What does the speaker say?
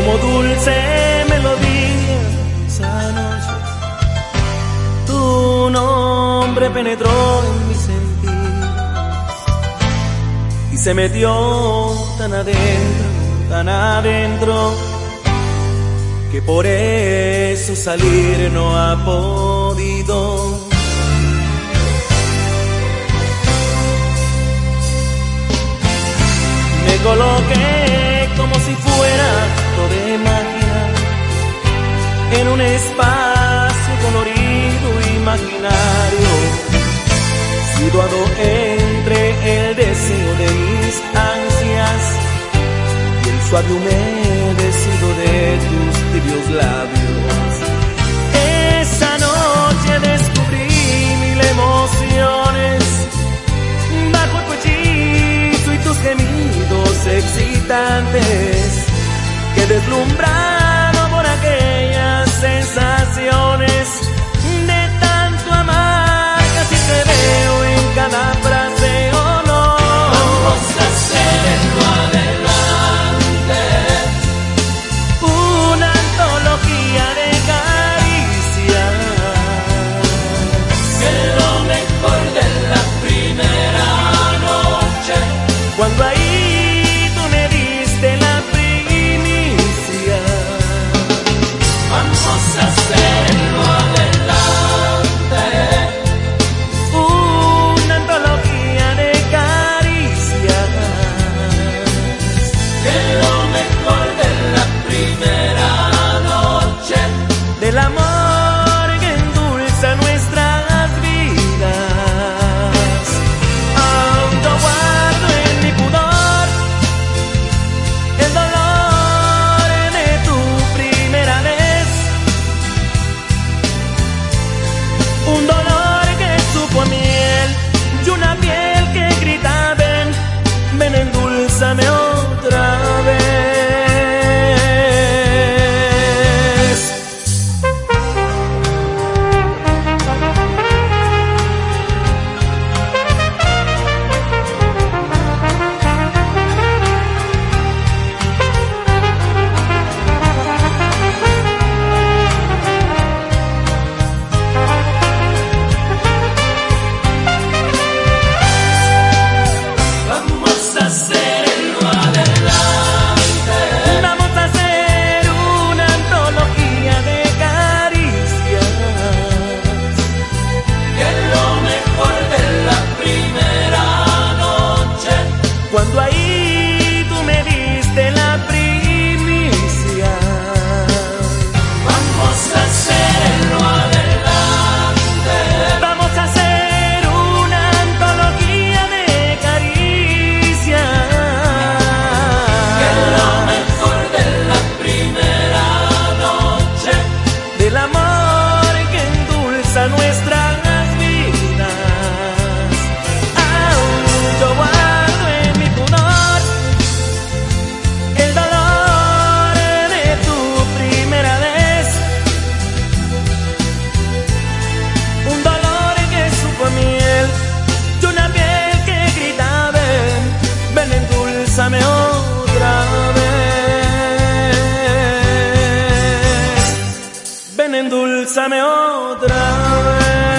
como dulce melodía esa noche. Tu nombre penetró en mi sentir y se metió tan adentro, que por eso salir no ha podido. Me coloqué como si fuera acto de magia en un espacio colorido imaginario, situado entre el deseo de mis ansias y el suave humedecido de tus tibios labios. Esa noche descubrí 1000 emociones bajo el cuchillo y tus gemidos excitantes, que deslumbrado por aquellas sensaciones de tanto amar, casi te veo en cada frase o no. Vamos a hacerlo adelante, una antología de caricias, que lo mejor de la primera noche, cuando ahí tú me diste la primicia. vamos a hacerlo adelante, Una antología de caricias, que lo mejor de la primera noche, del amor que endulza nuestras vidas. Aún no guardo en mi pudor el dolor de tu primera vez, un dolor que supo a miel y una piel que grita ven, ven endulzame otra vez. vamos a hacerlo adelante, Vamos a hacer una antología de caricias, que lo mejor de la primera noche, cuando ahí tú me diste la primicia. vamos a hacerlo adelante, Vamos a hacer una antología de caricias, que lo mejor de la primera noche, del amor que endulza nuestras vidas. Aún yo guardo en mi pudor el dolor de tu primera vez, un dolor que supo a miel y una piel que grita ven, ven endulzame otra vez, ven endulzame otra vez.